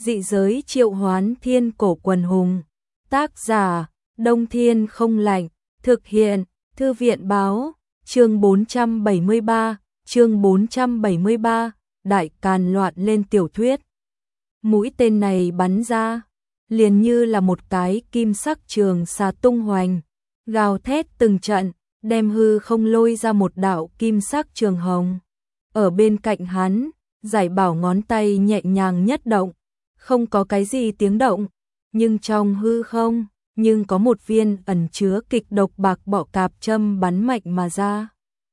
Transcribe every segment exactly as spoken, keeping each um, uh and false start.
Dị giới triệu hoán thiên cổ quần hùng. Tác giả, Đông Thiên không lạnh. Thực hiện, Thư viện báo. Chương bốn trăm bảy mươi ba, chương bốn trăm bảy mươi ba, đại càn loạn lên tiểu thuyết. Mũi tên này bắn ra, liền như là một cái kim sắc trường xà tung hoành, gào thét từng trận, đem hư không lôi ra một đạo kim sắc trường hồng. Ở bên cạnh hắn, Giải Bảo ngón tay nhẹ nhàng nhất động, không có cái gì tiếng động, nhưng trong hư không, nhưng có một viên ẩn chứa kịch độc bạc bọ cạp châm bắn mạnh mà ra.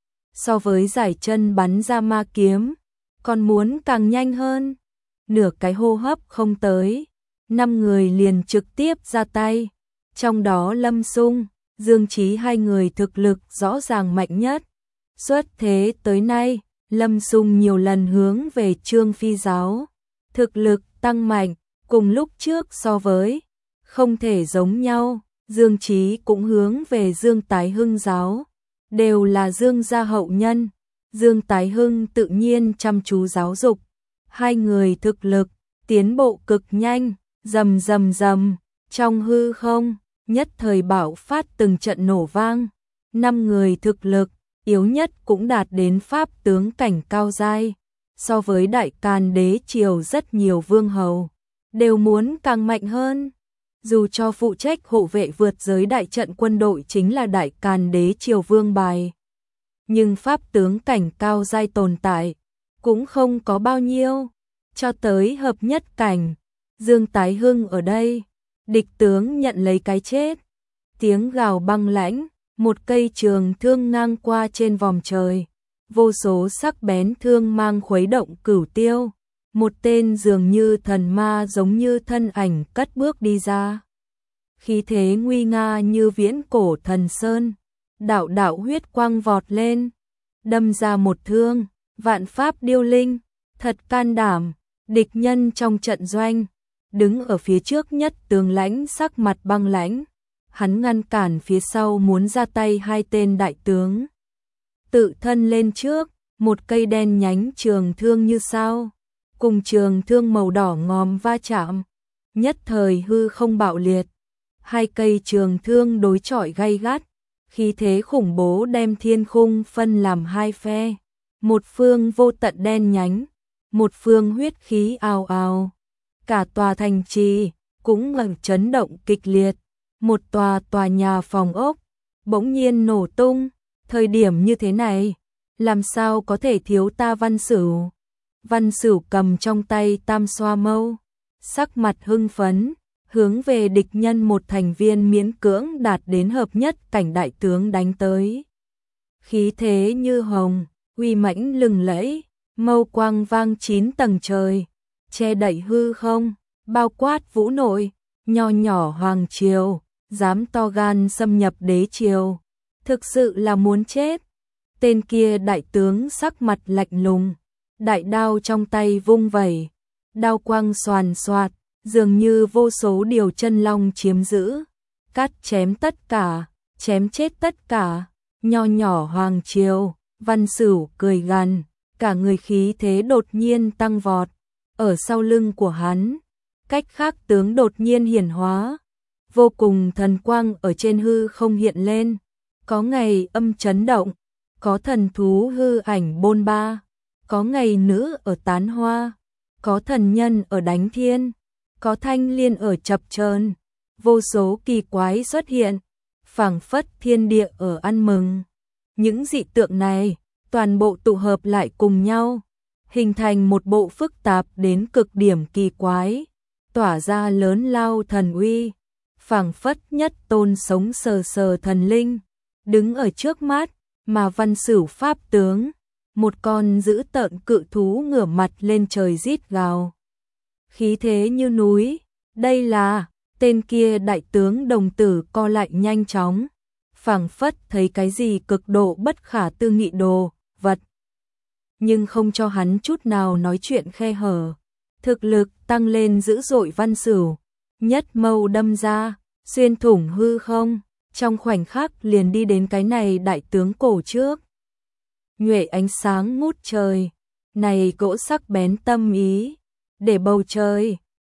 So với Giải Chân bắn ra ma kiếm, còn muốn càng nhanh hơn. Nửa cái hô hấp không tới, năm người liền trực tiếp ra tay, trong đó Lâm Sung, Dương Chí hai người thực lực rõ ràng mạnh nhất. Xuất thế tới nay, Lâm Sung nhiều lần hướng về Trương Phi giáo, thực lực tăng mạnh, cùng lúc trước so với không thể giống nhau. Dương Chí cũng hướng về Dương Tái Hưng giáo, đều là Dương gia hậu nhân. Dương Tái Hưng tự nhiên chăm chú giáo dục, hai người thực lực tiến bộ cực nhanh, rầm rầm rầm, trong hư không nhất thời bạo phát từng trận nổ vang. Năm người thực lực yếu nhất cũng đạt đến pháp tướng cảnh cao giai, so với Đại Càn đế triều rất nhiều vương hầu đều muốn càng mạnh hơn. Dù cho phụ trách hộ vệ vượt giới đại trận quân đội chính là Đại Càn đế triều vương bài, nhưng pháp tướng cảnh cao giai tồn tại cũng không có bao nhiêu. Cho tới hợp nhất cảnh, Dương Tái Hưng ở đây, địch tướng nhận lấy cái chết. Tiếng gào băng lãnh, một cây trường thương ngang qua trên vòm trời, vô số sắc bén thương mang khuấy động cửu tiêu. Một tên dường như thần ma giống như thân ảnh cất bước đi ra, khí thế nguy nga như viễn cổ thần sơn, đạo đạo huyết quang vọt lên, đâm ra một thương. Vạn pháp điêu linh, thật can đảm. Địch nhân trong trận doanh, đứng ở phía trước nhất Tướng Lãnh sắc mặt băng lãnh, hắn ngăn cản phía sau muốn ra tay hai tên đại tướng. Tự thân lên trước, một cây đen nhánh trường thương như sao, cùng trường thương màu đỏ ngòm va chạm, nhất thời hư không bạo liệt. Hai cây trường thương đối chọi gay gắt, khí thế khủng bố đem thiên khung phân làm hai phe. Một phương vô tận đen nhánh, một phương huyết khí ào ào. Cả tòa thành trì cũng ngẩng chấn động kịch liệt. Một tòa tòa nhà phòng ốc bỗng nhiên nổ tung. Thời điểm như thế này, làm sao có thể thiếu ta Văn Sửu? Văn Sửu cầm trong tay tam xoa mâu, sắc mặt hưng phấn, hướng về địch nhân một thành viên miễn cưỡng đạt đến hợp nhất cảnh đại tướng đánh tới. Khí thế như hồng, uy mãnh lừng lẫy, mâu quang vang chín tầng trời, che đậy hư không, bao quát vũ nội. Nho nhỏ hoàng triều, dám to gan xâm nhập đế triều, thực sự là muốn chết. Tên kia đại tướng sắc mặt lạnh lùng, đại đao trong tay vung vẩy, đao quang xoàn xoạt, dường như vô số điều chân long chiếm giữ, cắt chém tất cả, chém chết tất cả. Nho nhỏ hoàng triều, Văn Sửu cười gằn, cả người khí thế đột nhiên tăng vọt. Ở sau lưng của hắn, cách khác tướng đột nhiên hiển hóa, vô cùng thần quang ở trên hư không hiện lên, có ngày âm chấn động, có thần thú hư ảnh bôn ba, có ngày nữ ở tán hoa, có thần nhân ở đánh thiên, có thanh liên ở chập chờn, vô số kỳ quái xuất hiện, phảng phất thiên địa ở ăn mừng. Những dị tượng này toàn bộ tụ hợp lại cùng nhau, hình thành một bộ phức tạp đến cực điểm kỳ quái, tỏa ra lớn lao thần uy, phảng phất nhất tôn sống sờ sờ thần linh đứng ở trước mắt. Mà Văn Sửu pháp tướng, một con dữ tợn cự thú ngửa mặt lên trời rít gào, khí thế như núi. Đây là tên kia đại tướng đồng tử co lại nhanh chóng, phảng phất thấy cái gì cực độ bất khả tư nghị đồ vật, nhưng không cho hắn chút nào nói chuyện khe hở. Thực lực tăng lên dữ dội. Văn Sửu nhất mâu đâm ra, xuyên thủng hư không, trong khoảnh khắc liền đi đến cái này đại tướng cổ trước. Nhuệ ánh sáng ngút trời, này gỗ sắc bén tâm ý, để bầu trời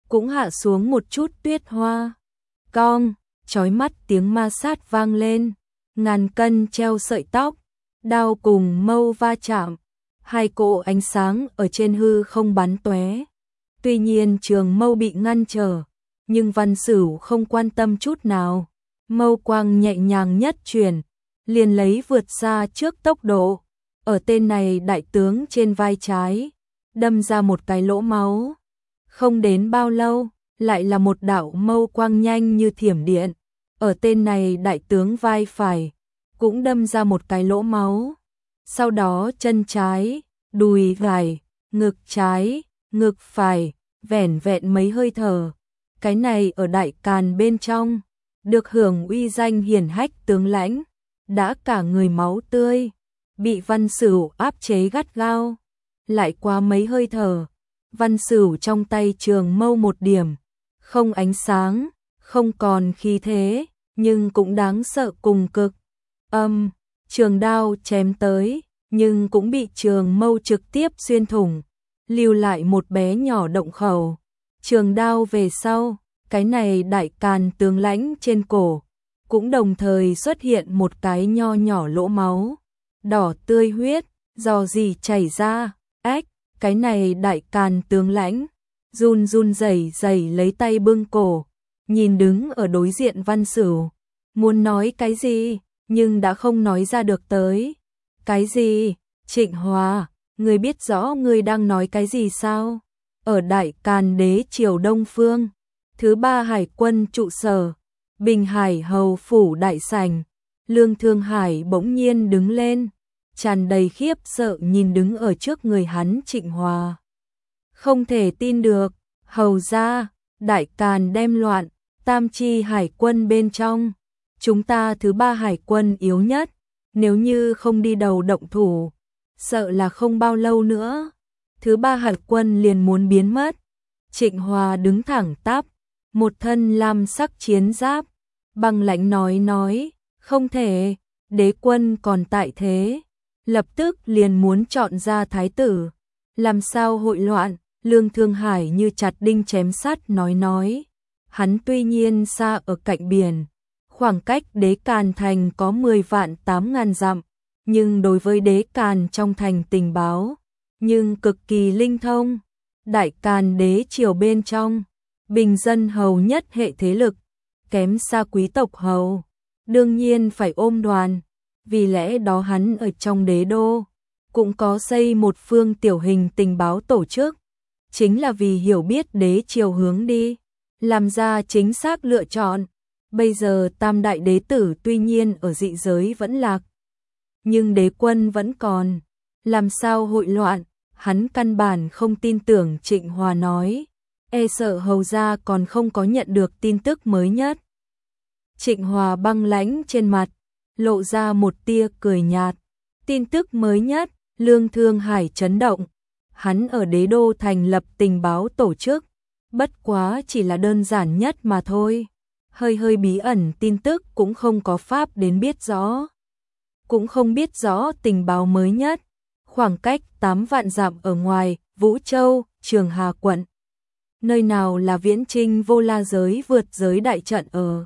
cũng hạ xuống một chút tuyết hoa. Cong, chói mắt tiếng ma sát vang lên, ngàn cân treo sợi tóc, đao cùng mâu va chạm, hai cỗ ánh sáng ở trên hư không bắn tóe. Tuy nhiên trường mâu bị ngăn trở, nhưng Văn Sửu không quan tâm chút nào, mâu quang nhẹ nhàng nhất chuyển, liền lấy vượt xa trước tốc độ, ở tên này đại tướng trên vai trái, đâm ra một cái lỗ máu. Không đến bao lâu, lại là một đạo mâu quang nhanh như thiểm điện, ở tên này đại tướng vai phải, cũng đâm ra một cái lỗ máu. Sau đó chân trái, đùi phải, ngực trái, ngực phải, vẻn vẹn mấy hơi thở. Cái này ở Đại Càn bên trong, được hưởng uy danh hiển hách tướng lãnh, đã cả người máu tươi, bị Văn Sửu áp chế gắt gao. Lại qua mấy hơi thở, Văn Sửu trong tay trường mâu một điểm, không ánh sáng, không còn khí thế, nhưng cũng đáng sợ cùng cực. Âm, trường đao chém tới, nhưng cũng bị trường mâu trực tiếp xuyên thủng, lưu lại một bé nhỏ động khẩu. Trường đao về sau, cái này Đại Càn tướng lãnh trên cổ, cũng đồng thời xuất hiện một cái nho nhỏ lỗ máu, đỏ tươi huyết, do gì chảy ra. Ách, cái này Đại Càn tướng lãnh, run run rẩy rẩy lấy tay bưng cổ, nhìn đứng ở đối diện Văn Sửu, muốn nói cái gì, nhưng đã không nói ra được tới. Cái gì? Trịnh Hòa, ngươi biết rõ ngươi đang nói cái gì sao? Ở Đại Càn đế triều Đông Phương, thứ ba hải quân trụ sở, Bình Hải hầu phủ đại sảnh, Lương Thương Hải bỗng nhiên đứng lên, tràn đầy khiếp sợ nhìn đứng ở trước người hắn Trịnh Hòa. Không thể tin được, hầu gia, Đại Càn đem loạn, tam chi hải quân bên trong, chúng ta thứ ba hải quân yếu nhất, nếu như không đi đầu động thủ, sợ là không bao lâu nữa, thứ ba hải quân liền muốn biến mất. Trịnh Hòa đứng thẳng tắp, một thân lam sắc chiến giáp, băng lãnh nói nói, không thể, đế quân còn tại thế, lập tức liền muốn chọn ra thái tử, làm sao hội loạn. Lương Thương Hải như chặt đinh chém sắt nói nói, hắn tuy nhiên xa ở cạnh biển, khoảng cách đế Càn thành có mười vạn tám ngàn dặm, nhưng đối với đế Càn trong thành tình báo, nhưng cực kỳ linh thông. Đại Càn đế triều bên trong, bình dân hầu nhất hệ thế lực, kém xa quý tộc hầu, đương nhiên phải ôm đoàn, vì lẽ đó hắn ở trong đế đô, cũng có xây một phương tiểu hình tình báo tổ chức, chính là vì hiểu biết đế triều hướng đi, làm ra chính xác lựa chọn. Bây giờ tam đại đế tử tuy nhiên ở dị giới vẫn lạc, nhưng đế quân vẫn còn, làm sao hội loạn, hắn căn bản không tin tưởng. Trịnh Hòa nói, e sợ hầu gia còn không có nhận được tin tức mới nhất. Trịnh Hòa băng lãnh trên mặt, lộ ra một tia cười nhạt, tin tức mới nhất, Lương Thương Hải chấn động, hắn ở đế đô thành lập tình báo tổ chức, bất quá chỉ là đơn giản nhất mà thôi. Hơi hơi bí ẩn tin tức cũng không có pháp đến biết rõ. Cũng không biết rõ tình báo mới nhất, khoảng cách tám vạn dặm ở ngoài, Vũ Châu, Trường Hà quận. Nơi nào là viễn trinh vô la giới vượt giới đại trận ở.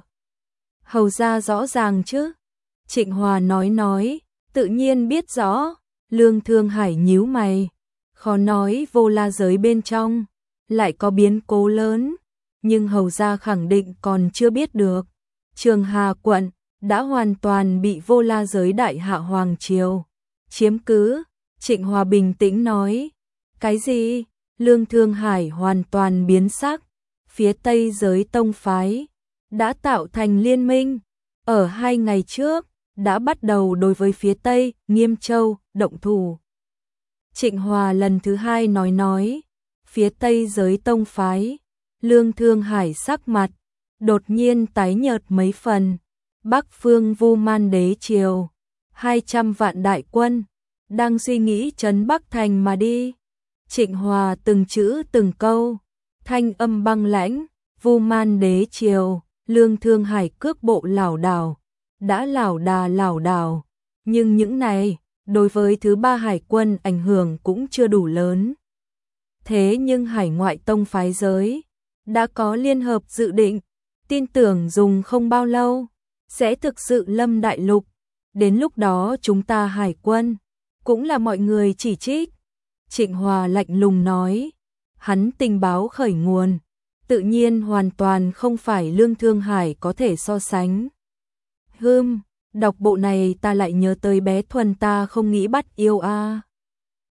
Hầu ra rõ ràng chứ? Trịnh Hòa nói nói, tự nhiên biết rõ. Lương Thương Hải nhíu mày, khó nói vô la giới bên trong, lại có biến cố lớn. Nhưng hầu gia khẳng định còn chưa biết được. Trường Hà quận đã hoàn toàn bị vô la giới đại hạ hoàng triều chiếm cứ. Trịnh Hòa bình tĩnh nói, cái gì? Lương Thương Hải hoàn toàn biến sắc. Phía Tây giới tông phái đã tạo thành liên minh, ở hai ngày trước đã bắt đầu đối với phía Tây Nghiêm Châu động thủ. Trịnh Hòa lần thứ hai nói nói, phía Tây giới tông phái. Lương Thương Hải sắc mặt đột nhiên tái nhợt mấy phần. Bắc phương Vu Man đế triều, hai trăm vạn đại quân, đang suy nghĩ trấn Bắc thành mà đi. Trịnh Hòa từng chữ từng câu, thanh âm băng lãnh, Vu Man đế triều. Lương Thương Hải cước bộ lảo đảo, đã lảo đà lảo đảo, nhưng những này đối với thứ ba hải quân ảnh hưởng cũng chưa đủ lớn. Thế nhưng hải ngoại tông phái giới đã có liên hợp dự định, tin tưởng dùng không bao lâu, sẽ thực sự lâm đại lục. Đến lúc đó chúng ta hải quân, cũng là mọi người chỉ trích. Trịnh Hòa lạnh lùng nói, hắn tình báo khởi nguồn, tự nhiên hoàn toàn không phải Lương Thương Hải có thể so sánh. Hừm, đọc bộ này ta lại nhớ tới bé Thuần ta không nghĩ bắt yêu a.